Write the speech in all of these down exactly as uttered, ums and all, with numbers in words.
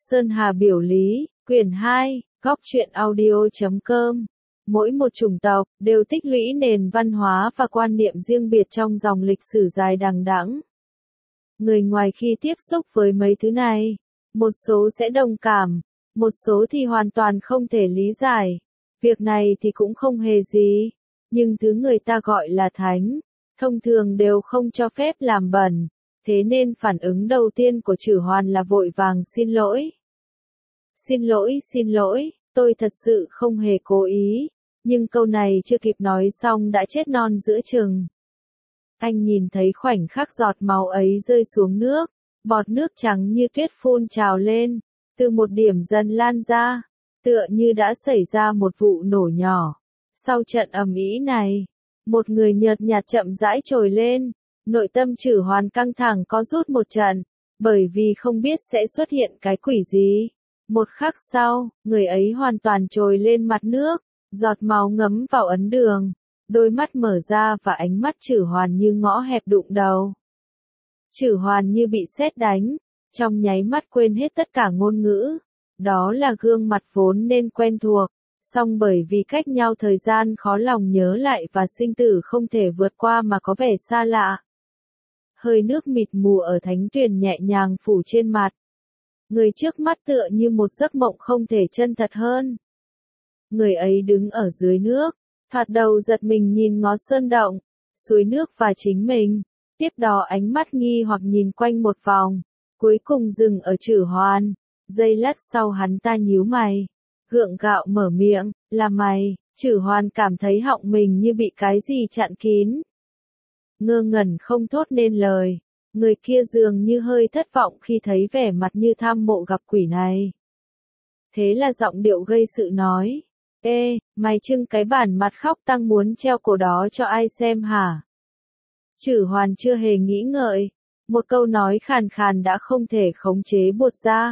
Sơn Hà biểu lý, quyển hai, góc truyện audio chấm com. Mỗi một chủng tộc đều tích lũy nền văn hóa và quan niệm riêng biệt trong dòng lịch sử dài đằng đẵng. Người ngoài khi tiếp xúc với mấy thứ này, một số sẽ đồng cảm, một số thì hoàn toàn không thể lý giải. Việc này thì cũng không hề gì, nhưng thứ người ta gọi là thánh, thông thường đều không cho phép làm bẩn, thế nên phản ứng đầu tiên của Chử Hoàn là vội vàng xin lỗi. Xin lỗi, xin lỗi, tôi thật sự không hề cố ý, nhưng câu này chưa kịp nói xong đã chết non giữa chừng. Anh nhìn thấy khoảnh khắc giọt máu ấy rơi xuống nước, bọt nước trắng như tuyết phun trào lên, từ một điểm dần lan ra, tựa như đã xảy ra một vụ nổ nhỏ. Sau trận ầm ĩ này, một người nhợt nhạt chậm rãi trồi lên, nội tâm Chử Hoàn căng thẳng có rút một trận, bởi vì không biết sẽ xuất hiện cái quỷ gì. Một khắc sau, người ấy hoàn toàn trồi lên mặt nước, giọt máu ngấm vào ấn đường, đôi mắt mở ra và ánh mắt Chử Hoàn như ngõ hẹp đụng đầu. Chử Hoàn như bị sét đánh, trong nháy mắt quên hết tất cả ngôn ngữ, đó là gương mặt vốn nên quen thuộc, song bởi vì cách nhau thời gian khó lòng nhớ lại và sinh tử không thể vượt qua mà có vẻ xa lạ. Hơi nước mịt mù ở thánh tuyền nhẹ nhàng phủ trên mặt. Người trước mắt tựa như một giấc mộng không thể chân thật hơn. Người ấy đứng ở dưới nước, thoạt đầu giật mình nhìn ngó sơn động, suối nước và chính mình, tiếp đó ánh mắt nghi hoặc nhìn quanh một vòng, cuối cùng dừng ở Chử Hoàn. Giây lát sau hắn ta nhíu mày, gượng gạo mở miệng, là mày. Chử Hoàn cảm thấy họng mình như bị cái gì chặn kín. Ngơ ngẩn không thốt nên lời, người kia dường như hơi thất vọng khi thấy vẻ mặt như tham mộ gặp quỷ này. Thế là giọng điệu gây sự nói, ê, mày trưng cái bản mặt khóc tăng muốn treo cổ đó cho ai xem hả? Chử Hoàn chưa hề nghĩ ngợi, một câu nói khàn khàn đã không thể khống chế buột ra.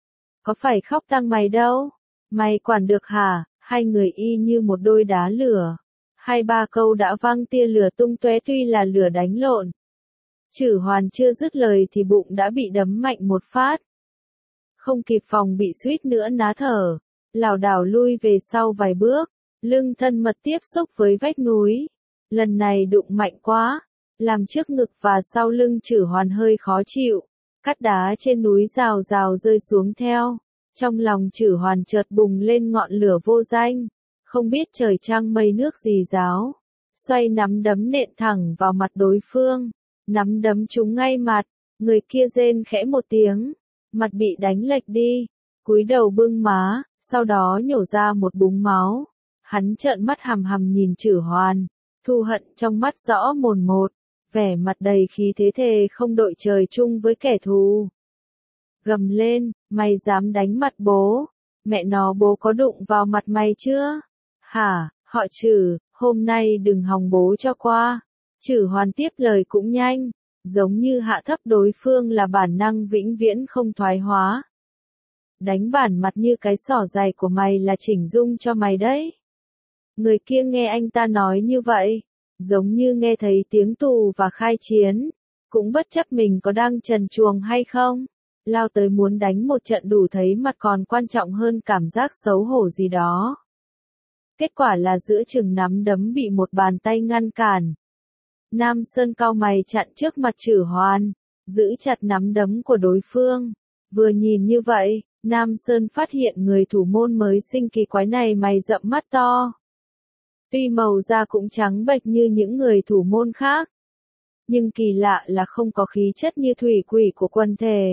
Có phải khóc tăng mày đâu, mày quản được hả? Hai người y như một đôi đá lửa. Hai ba câu đã văng tia lửa tung tóe tuy là lửa đánh lộn. Chử Hoàn chưa dứt lời thì bụng đã bị đấm mạnh một phát. Không kịp phòng bị suýt nữa ná thở, lảo đảo lui về sau vài bước, lưng thân mật tiếp xúc với vách núi. Lần này đụng mạnh quá, làm trước ngực và sau lưng Chử Hoàn hơi khó chịu, cát đá trên núi rào rào rơi xuống theo. Trong lòng Chử Hoàn chợt bùng lên ngọn lửa vô danh, không biết trời trăng mây nước gì ráo, xoay nắm đấm nện thẳng vào mặt đối phương, nắm đấm trúng ngay mặt, người kia rên khẽ một tiếng, mặt bị đánh lệch đi, cúi đầu bưng má, sau đó nhổ ra một búng máu. Hắn trợn mắt hằm hằm nhìn Chử Hoàn, thù hận trong mắt rõ mồn một, vẻ mặt đầy khí thế thề không đội trời chung với kẻ thù. Gầm lên, mày dám đánh mặt bố, mẹ nó bố có đụng vào mặt mày chưa? Hả, họ Chử, hôm nay đừng hòng bố cho qua. Chử Hoàn tiếp lời cũng nhanh, giống như hạ thấp đối phương là bản năng vĩnh viễn không thoái hóa. Đánh bản mặt như cái xỏ giày của mày là chỉnh dung cho mày đấy. Người kia nghe anh ta nói như vậy, giống như nghe thấy tiếng tù và khai chiến, cũng bất chấp mình có đang trần truồng hay không, lao tới muốn đánh một trận đủ thấy mặt còn quan trọng hơn cảm giác xấu hổ gì đó. Kết quả là giữa chừng nắm đấm bị một bàn tay ngăn cản. Nam Sơn cau mày chặn trước mặt Chử Hoàn, giữ chặt nắm đấm của đối phương. Vừa nhìn như vậy, Nam Sơn phát hiện người thủ môn mới sinh kỳ quái này mày rậm mắt to. Tuy màu da cũng trắng bệch như những người thủ môn khác, nhưng kỳ lạ là không có khí chất như thủy quỷ của quân thể.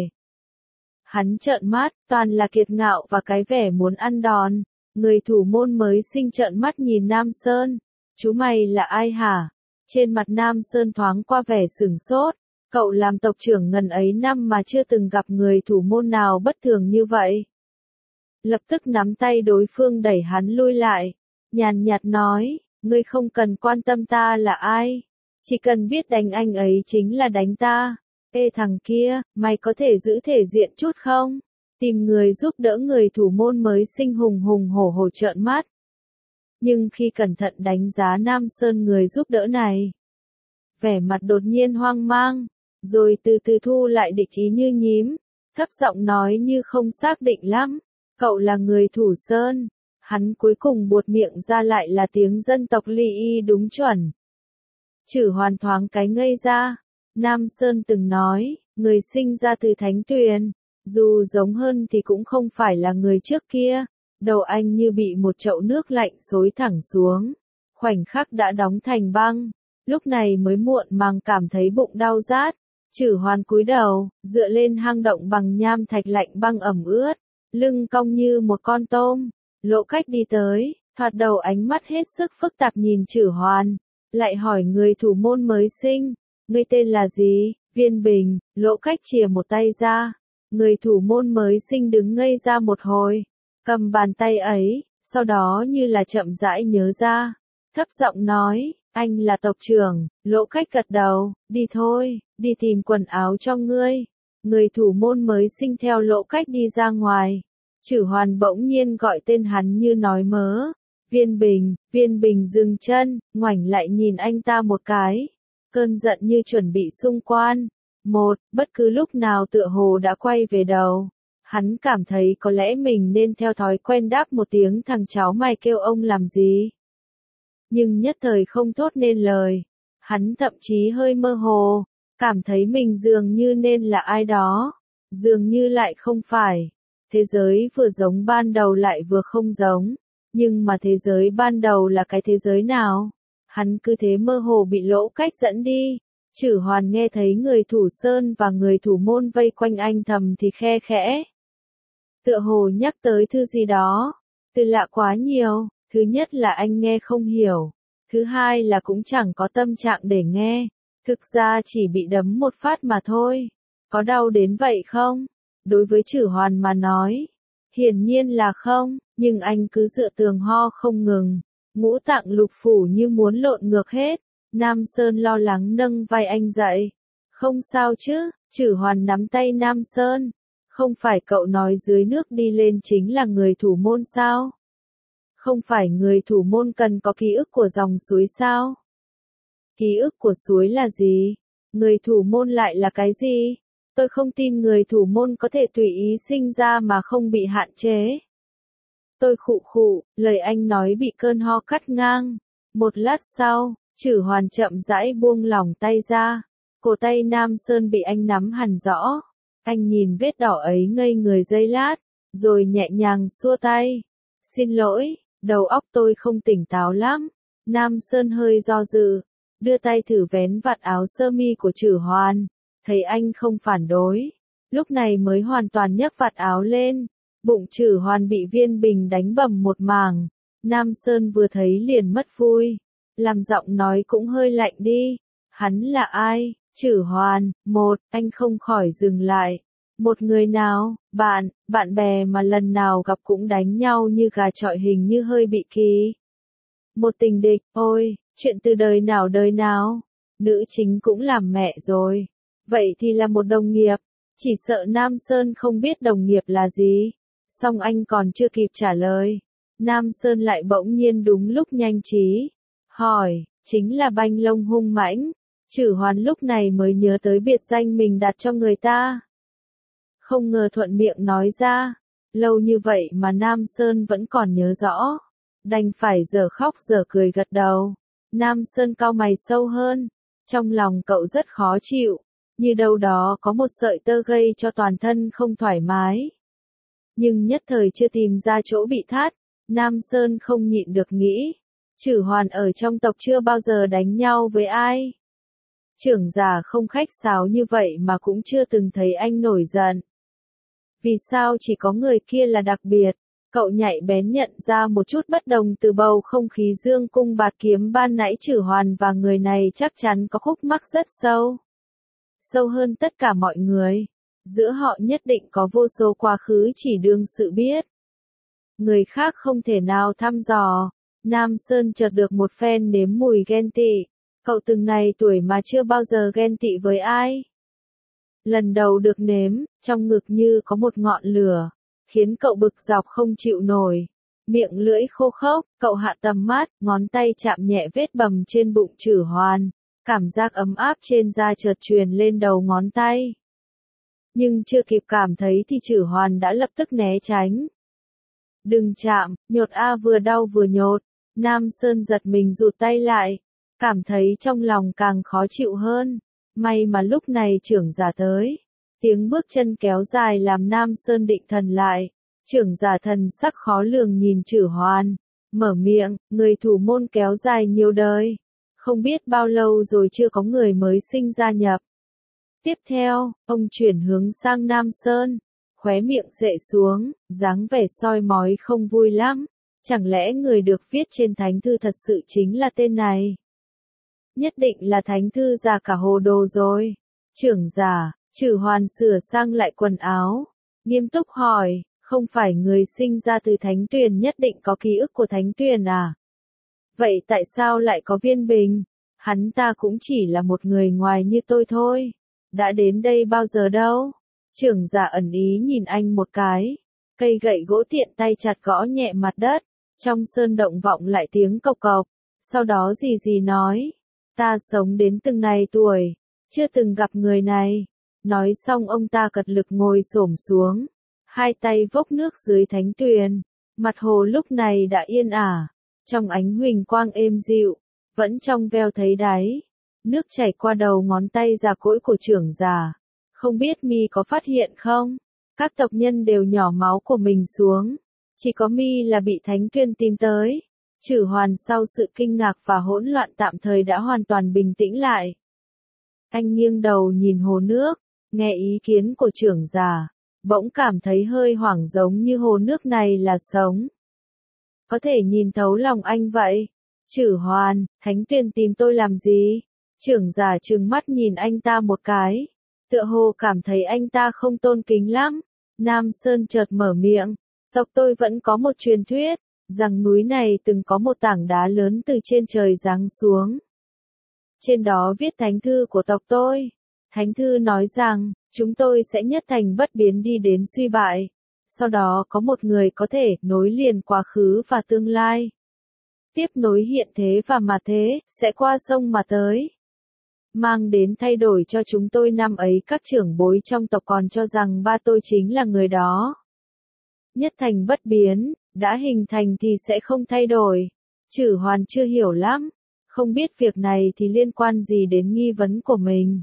Hắn trợn mắt, toàn là kiệt ngạo và cái vẻ muốn ăn đòn. Người thủ môn mới sinh trợn mắt nhìn Nam Sơn. Chú mày là ai hả? Trên mặt Nam Sơn thoáng qua vẻ sửng sốt. Cậu làm tộc trưởng ngần ấy năm mà chưa từng gặp người thủ môn nào bất thường như vậy. Lập tức nắm tay đối phương đẩy hắn lui lại. Nhàn nhạt nói, ngươi không cần quan tâm ta là ai. Chỉ cần biết đánh anh ấy chính là đánh ta. Ê thằng kia, mày có thể giữ thể diện chút không? Tìm người giúp đỡ người thủ môn mới sinh hùng hùng hổ hổ trợn mắt. Nhưng khi cẩn thận đánh giá Nam Sơn người giúp đỡ này, vẻ mặt đột nhiên hoang mang, rồi từ từ thu lại địch ý như nhím, thấp giọng nói như không xác định lắm. Cậu là người Thủ Sơn. Hắn cuối cùng buột miệng ra lại là tiếng dân tộc Ly Y đúng chuẩn. Chử Hoàn thoáng cái ngây ra. Nam Sơn từng nói, người sinh ra từ Thánh Tuyền, dù giống hơn thì cũng không phải là người trước kia. Đầu anh như bị một chậu nước lạnh xối thẳng xuống, khoảnh khắc đã đóng thành băng. Lúc này mới muộn màng cảm thấy bụng đau rát. Chử Hoàn cúi đầu, dựa lên hang động bằng nham thạch lạnh băng ẩm ướt, lưng cong như một con tôm. Lỗ Cách đi tới, thoạt đầu ánh mắt hết sức phức tạp nhìn Chử Hoàn, lại hỏi người thủ môn mới sinh, ngươi tên là gì? Viên Bình. Lỗ Cách chìa một tay ra, người thủ môn mới sinh đứng ngây ra một hồi, cầm bàn tay ấy, sau đó như là chậm rãi nhớ ra, thấp giọng nói, anh là tộc trưởng. Lỗ Cách gật đầu, đi thôi, đi tìm quần áo cho ngươi. Người thủ môn mới sinh theo Lỗ Cách đi ra ngoài. Chử Hoàn bỗng nhiên gọi tên hắn như nói mớ. Viên Bình. Viên Bình dừng chân, ngoảnh lại nhìn anh ta một cái. Cơn giận như chuẩn bị xung quan. Một, bất cứ lúc nào tựa hồ đã quay về đầu. Hắn cảm thấy có lẽ mình nên theo thói quen đáp một tiếng thằng cháu mày kêu ông làm gì. Nhưng nhất thời không thốt nên lời. Hắn thậm chí hơi mơ hồ, cảm thấy mình dường như nên là ai đó, dường như lại không phải. Thế giới vừa giống ban đầu lại vừa không giống, nhưng mà thế giới ban đầu là cái thế giới nào? Hắn cứ thế mơ hồ bị Lỗ Cách dẫn đi. Chử Hoàn nghe thấy người Thủ Sơn và người thủ môn vây quanh anh thầm thì khe khẽ. Tựa hồ nhắc tới thứ gì đó, từ lạ quá nhiều. Thứ nhất là anh nghe không hiểu, thứ hai là cũng chẳng có tâm trạng để nghe, thực ra chỉ bị đấm một phát mà thôi. Có đau đến vậy không? Đối với Chử Hoàn mà nói, hiển nhiên là không, nhưng anh cứ dựa tường ho không ngừng, ngũ tạng lục phủ như muốn lộn ngược hết. Nam Sơn lo lắng nâng vai anh dậy. Không sao chứ? Chử Hoàn nắm tay Nam Sơn. Không phải cậu nói dưới nước đi lên chính là người thủ môn sao? Không phải người thủ môn cần có ký ức của dòng suối sao? Ký ức của suối là gì? Người thủ môn lại là cái gì? Tôi không tin người thủ môn có thể tùy ý sinh ra mà không bị hạn chế. Tôi khụ khụ, lời anh nói bị cơn ho cắt ngang. Một lát sau, Chử Hoàn chậm rãi buông lỏng tay ra. Cổ tay Nam Sơn bị anh nắm hẳn rõ. Anh nhìn vết đỏ ấy ngây người giây lát, rồi nhẹ nhàng xua tay. Xin lỗi, đầu óc tôi không tỉnh táo lắm. Nam Sơn hơi do dự, đưa tay thử vén vạt áo sơ mi của Chử Hoàn. Thấy anh không phản đối, lúc này mới hoàn toàn nhấc vạt áo lên. Bụng Chử Hoàn bị Viên Bình đánh bầm một mảng. Nam Sơn vừa thấy liền mất vui, làm giọng nói cũng hơi lạnh đi. Hắn là ai? Chử Hoàn. Một, anh không khỏi dừng lại. Một người nào? Bạn, bạn bè mà lần nào gặp cũng đánh nhau như gà chọi hình như hơi bị kỳ. Một tình địch, ôi, chuyện từ đời nào đời nào? Nữ chính cũng làm mẹ rồi. Vậy thì là một đồng nghiệp. Chỉ sợ Nam Sơn không biết đồng nghiệp là gì. Xong anh còn chưa kịp trả lời. Nam Sơn lại bỗng nhiên đúng lúc nhanh trí. Hỏi, chính là Banh Lông hung mãnh. Chử Hoàn lúc này mới nhớ tới biệt danh mình đặt cho người ta. Không ngờ thuận miệng nói ra. Lâu như vậy mà Nam Sơn vẫn còn nhớ rõ. Đành phải giờ khóc giờ cười gật đầu. Nam Sơn cau mày sâu hơn. Trong lòng cậu rất khó chịu. Như đâu đó có một sợi tơ gây cho toàn thân không thoải mái. Nhưng nhất thời chưa tìm ra chỗ bị thắt. Nam Sơn không nhịn được nghĩ. Chử Hoàn ở trong tộc chưa bao giờ đánh nhau với ai. Trưởng giả không khách sáo như vậy mà cũng chưa từng thấy anh nổi giận. Vì sao chỉ có người kia là đặc biệt? Cậu nhạy bén nhận ra một chút bất đồng từ bầu không khí dương cung bạt kiếm ban nãy. Chử Hoàn và người này chắc chắn có khúc mắc rất sâu. Sâu hơn tất cả mọi người. Giữa họ nhất định có vô số quá khứ chỉ đương sự biết. Người khác không thể nào thăm dò. Nam Sơn chợt được một phen nếm mùi ghen tị. Cậu từng này tuổi mà chưa bao giờ ghen tị với ai. Lần đầu được nếm, trong ngực như có một ngọn lửa, khiến cậu bực dọc không chịu nổi. Miệng lưỡi khô khốc, cậu hạ tầm mắt, ngón tay chạm nhẹ vết bầm trên bụng Chử Hoàn. Cảm giác ấm áp trên da chợt truyền lên đầu ngón tay. nhưng chưa kịp cảm thấy thì Chử Hoàn đã lập tức né tránh. Đừng chạm, nhột a vừa đau vừa nhột. Nam Sơn giật mình rụt tay lại, cảm thấy trong lòng càng khó chịu hơn. May mà lúc này trưởng giả tới. Tiếng bước chân kéo dài làm Nam Sơn định thần lại. Trưởng giả thần sắc khó lường nhìn Chử Hoàn, mở miệng, người thủ môn kéo dài nhiều đời. Không biết bao lâu rồi chưa có người mới sinh gia nhập. Tiếp theo, ông chuyển hướng sang Nam Sơn, khóe miệng dệ xuống, dáng vẻ soi mói không vui lắm. Chẳng lẽ người được viết trên thánh thư thật sự chính là tên này? Nhất định là thánh thư già cả hồ đồ rồi. Trưởng giả, Chử Hoàn sửa sang lại quần áo, nghiêm túc hỏi, không phải người sinh ra từ thánh tuyền nhất định có ký ức của thánh tuyền à? Vậy tại sao lại có Viên Bình? Hắn ta cũng chỉ là một người ngoài như tôi thôi. Đã đến đây bao giờ đâu? Trưởng giả ẩn ý nhìn anh một cái. Cây gậy gỗ tiện tay chặt gõ nhẹ mặt đất. Trong sơn động vọng lại tiếng cộc cộc. Sau đó gì gì nói. Ta sống đến từng này tuổi. Chưa từng gặp người này. Nói xong ông ta cật lực ngồi xổm xuống. Hai tay vốc nước dưới thánh tuyền. Mặt hồ lúc này đã yên ả. Trong ánh huỳnh quang êm dịu. Vẫn trong veo thấy đáy. Nước chảy qua đầu ngón tay già cỗi của trưởng già. Không biết mi có phát hiện không? Các tộc nhân đều nhỏ máu của mình xuống. Chỉ có mi là bị thánh tuyền tìm tới. Chử Hoàn sau sự kinh ngạc và hỗn loạn tạm thời đã hoàn toàn bình tĩnh lại. Anh nghiêng đầu nhìn hồ nước, nghe ý kiến của trưởng già, bỗng cảm thấy hơi hoảng giống như hồ nước này là sống. Có thể nhìn thấu lòng anh vậy. Chử Hoàn, thánh tuyền tìm tôi làm gì? Trưởng già trừng mắt nhìn anh ta một cái. Tựa hồ cảm thấy anh ta không tôn kính lắm. Nam Sơn chợt mở miệng. Tộc tôi vẫn có một truyền thuyết, rằng núi này từng có một tảng đá lớn từ trên trời giáng xuống. Trên đó viết thánh thư của tộc tôi. Thánh thư nói rằng, chúng tôi sẽ nhất thành bất biến đi đến suy bại. Sau đó có một người có thể nối liền quá khứ và tương lai. Tiếp nối hiện thế và mà thế, sẽ qua sông mà tới. Mang đến thay đổi cho chúng tôi năm ấy các trưởng bối trong tộc còn cho rằng ba tôi chính là người đó. Nhất thành bất biến, đã hình thành thì sẽ không thay đổi. Chử Hoàn chưa hiểu lắm, không biết việc này thì liên quan gì đến nghi vấn của mình.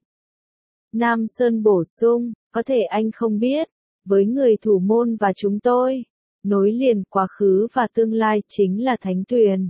Nam Sơn bổ sung, có thể anh không biết, với người thủ môn và chúng tôi, nối liền quá khứ và tương lai chính là thánh tuyền.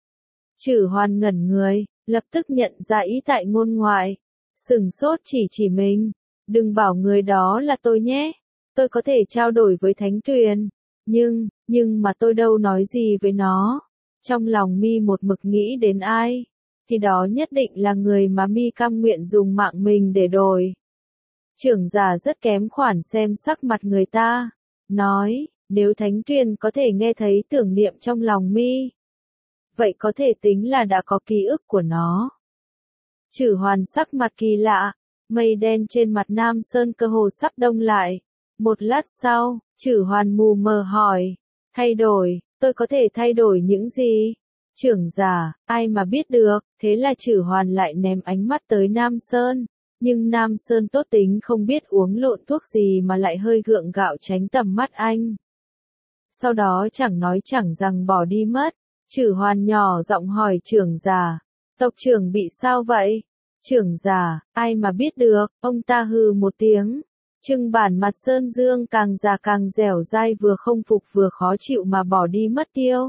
Chử Hoàn ngẩn người, lập tức nhận ra ý tại ngôn ngoại, sừng sốt chỉ chỉ mình, đừng bảo người đó là tôi nhé, tôi có thể trao đổi với thánh tuyền, nhưng, nhưng mà tôi đâu nói gì với nó. Trong lòng mi một mực nghĩ đến ai, thì đó nhất định là người mà mi cam nguyện dùng mạng mình để đổi. Trưởng giả rất kém khoản xem sắc mặt người ta, nói, nếu thánh tuyền có thể nghe thấy tưởng niệm trong lòng mi, vậy có thể tính là đã có ký ức của nó. Chử Hoàn sắc mặt kỳ lạ, mây đen trên mặt Nam Sơn cơ hồ sắp đông lại. Một lát sau, Chử Hoàn mù mờ hỏi, thay đổi, tôi có thể thay đổi những gì? Trưởng giả, ai mà biết được, thế là Chử Hoàn lại ném ánh mắt tới Nam Sơn. Nhưng Nam Sơn tốt tính không biết uống lộn thuốc gì mà lại hơi gượng gạo tránh tầm mắt anh. Sau đó chẳng nói chẳng rằng bỏ đi mất. Chử Hoàn nhỏ giọng hỏi trưởng già, tộc trưởng bị sao vậy? Trưởng già, ai mà biết được, ông ta hừ một tiếng. Trưng bản mặt Sơn Dương càng già càng dẻo dai vừa không phục vừa khó chịu mà bỏ đi mất tiêu.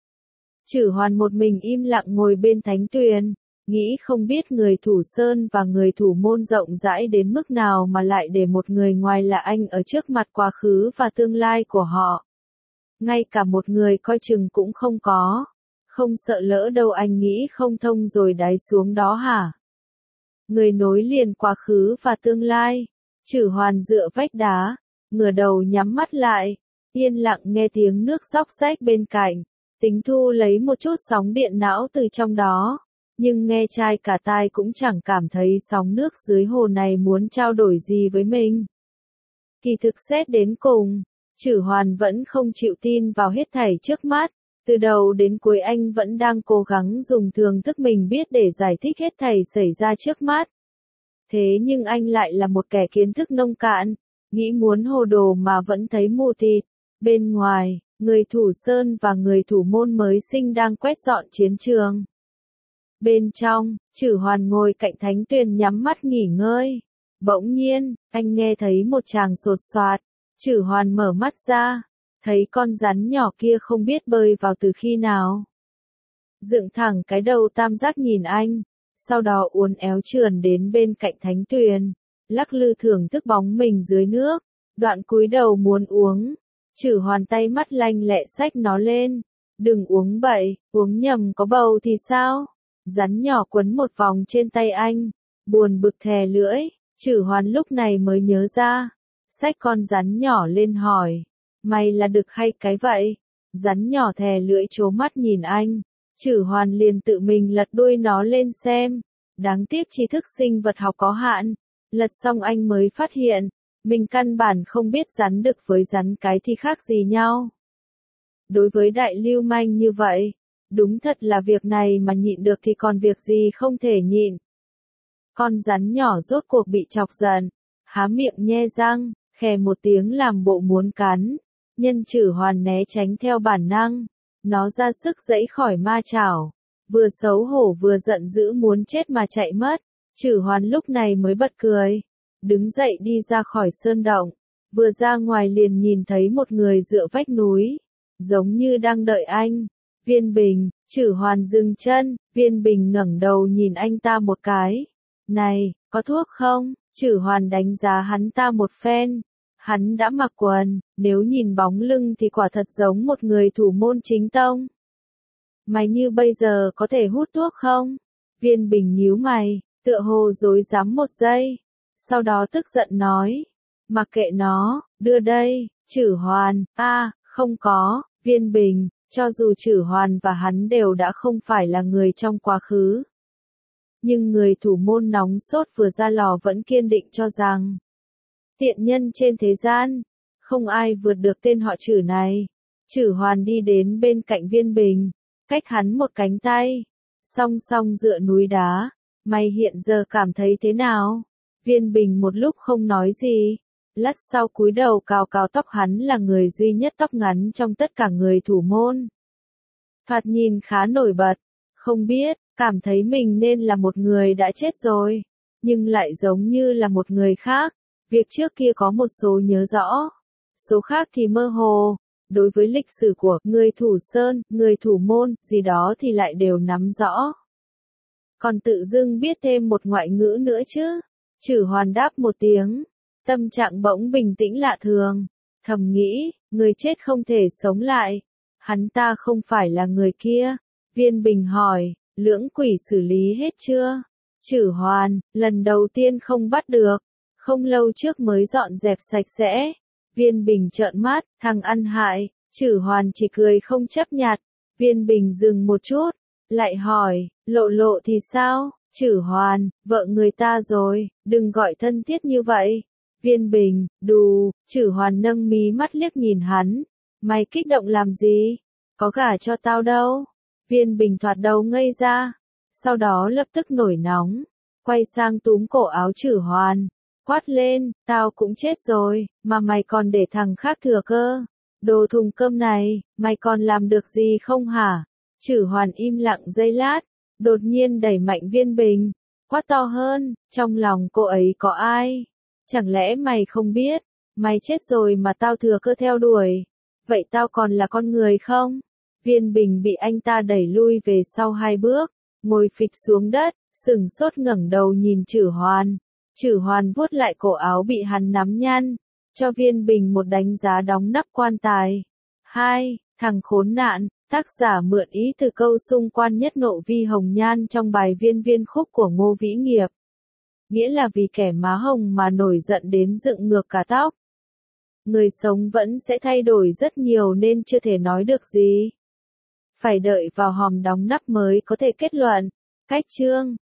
Chử Hoàn một mình im lặng ngồi bên thánh tuyền, nghĩ không biết người thủ Sơn và người thủ môn rộng rãi đến mức nào mà lại để một người ngoài là anh ở trước mặt quá khứ và tương lai của họ. Ngay cả một người coi chừng cũng không có. Không sợ lỡ đâu anh nghĩ không thông rồi đáy xuống đó hả? Người nối liền quá khứ và tương lai. Chử Hoàn dựa vách đá, ngửa đầu nhắm mắt lại, yên lặng nghe tiếng nước róc rách bên cạnh, tính thu lấy một chút sóng điện não từ trong đó, nhưng nghe chai cả tai cũng chẳng cảm thấy sóng nước dưới hồ này muốn trao đổi gì với mình. Kỳ thực xét đến cùng, Chử Hoàn vẫn không chịu tin vào hết thảy trước mắt, từ đầu đến cuối anh vẫn đang cố gắng dùng thường thức mình biết để giải thích hết thảy xảy ra trước mắt. Thế nhưng anh lại là một kẻ kiến thức nông cạn, nghĩ muốn hồ đồ mà vẫn thấy mù tịt. Bên ngoài, người thủ sơn và người thủ môn mới sinh đang quét dọn chiến trường. Bên trong, Chử Hoàn ngồi cạnh Thánh Tuyền nhắm mắt nghỉ ngơi. Bỗng nhiên, anh nghe thấy một tràng sột soạt. Chử Hoàn mở mắt ra, thấy con rắn nhỏ kia không biết bơi vào từ khi nào. Dựng thẳng cái đầu tam giác nhìn anh, sau đó uốn éo trườn đến bên cạnh Thánh Tuyền, lắc lư thưởng thức bóng mình dưới nước, đoạn cúi đầu muốn uống. Chử Hoàn tay mắt lanh lẹ xách nó lên, đừng uống bậy, uống nhầm có bầu thì sao? Rắn nhỏ quấn một vòng trên tay anh, buồn bực thè lưỡi. Chử Hoàn lúc này mới nhớ ra, xách con rắn nhỏ lên hỏi, mày là đực hay cái vậy? Rắn nhỏ thè lưỡi trố mắt nhìn anh, Chử Hoàn liền tự mình lật đuôi nó lên xem, đáng tiếc tri thức sinh vật học có hạn, lật xong anh mới phát hiện, mình căn bản không biết rắn đực với rắn cái thì khác gì nhau. Đối với đại lưu manh như vậy, đúng thật là việc này mà nhịn được thì còn việc gì không thể nhịn. Con rắn nhỏ rốt cuộc bị chọc giận, há miệng nhe răng, khè một tiếng làm bộ muốn cắn. Nhân Chử Hoàn né tránh theo bản năng, nó ra sức giãy khỏi ma chảo, vừa xấu hổ vừa giận dữ muốn chết mà chạy mất. Chử Hoàn lúc này mới bật cười, đứng dậy đi ra khỏi sơn động, vừa ra ngoài liền nhìn thấy một người dựa vách núi, giống như đang đợi anh. Viên Bình. Chử Hoàn dừng chân, Viên Bình ngẩng đầu nhìn anh ta một cái. Này, có thuốc không? Chử Hoàn đánh giá hắn ta một phen. Hắn đã mặc quần, nếu nhìn bóng lưng thì quả thật giống một người thủ môn chính tông. Mày như bây giờ có thể hút thuốc không? Viên Bình nhíu mày, tựa hồ rối rắm một giây. Sau đó tức giận nói. Mặc kệ nó, đưa đây. Chử Hoàn, a, à, không có. Viên Bình, cho dù Chử Hoàn và hắn đều đã không phải là người trong quá khứ. Nhưng người thủ môn nóng sốt vừa ra lò vẫn kiên định cho rằng tiện nhân trên thế gian, không ai vượt được tên họ Chử này. Chử Hoàn đi đến bên cạnh Viên Bình, cách hắn một cánh tay, song song dựa núi đá. Mày hiện giờ cảm thấy thế nào? Viên Bình một lúc không nói gì, lát sau cúi đầu cào cào tóc. Hắn là người duy nhất tóc ngắn trong tất cả người thủ môn. Thoạt nhìn khá nổi bật, không biết, cảm thấy mình nên là một người đã chết rồi, nhưng lại giống như là một người khác. Việc trước kia có một số nhớ rõ, số khác thì mơ hồ. Đối với lịch sử của người thủ sơn, người thủ môn, gì đó thì lại đều nắm rõ. Còn tự dưng biết thêm một ngoại ngữ nữa chứ. Chử Hoàn đáp một tiếng, tâm trạng bỗng bình tĩnh lạ thường, thầm nghĩ, người chết không thể sống lại. Hắn ta không phải là người kia. Viên Bình hỏi, lưỡng quỷ xử lý hết chưa? Chử Hoàn, lần đầu tiên không bắt được, không lâu trước mới dọn dẹp sạch sẽ. Viên Bình trợn mắt, thằng ăn hại. Chử Hoàn chỉ cười không chấp nhặt. Viên Bình dừng một chút, lại hỏi, Lộ Lộ thì sao? Chử Hoàn, vợ người ta rồi, đừng gọi thân thiết như vậy. Viên Bình, đù. Chử Hoàn nâng mí mắt liếc nhìn hắn, mày kích động làm gì? Có gả cho tao đâu. Viên Bình thoạt đầu ngây ra, sau đó lập tức nổi nóng, quay sang túm cổ áo Chử Hoàn, quát lên, tao cũng chết rồi, mà mày còn để thằng khác thừa cơ. Đồ thùng cơm này, mày còn làm được gì không hả? Chử Hoàn im lặng giây lát, đột nhiên đẩy mạnh Viên Bình, quát to hơn, trong lòng cô ấy có ai? Chẳng lẽ mày không biết, mày chết rồi mà tao thừa cơ theo đuổi, vậy tao còn là con người không? Viên Bình bị anh ta đẩy lui về sau hai bước, ngồi phịch xuống đất, sừng sốt ngẩng đầu nhìn Chử Hoàn. Chử Hoàn vuốt lại cổ áo bị hắn nắm nhăn, cho Viên Bình một đánh giá đóng nắp quan tài. Hai, thằng khốn nạn. Tác giả mượn ý từ câu xung quan nhất nộ vi hồng nhan trong bài Viên Viên khúc của Ngô Vĩ Nghiệp. Nghĩa là vì kẻ má hồng mà nổi giận đến dựng ngược cả tóc. Người sống vẫn sẽ thay đổi rất nhiều nên chưa thể nói được gì. Phải đợi vào hòm đóng nắp mới có thể kết luận. Cách chương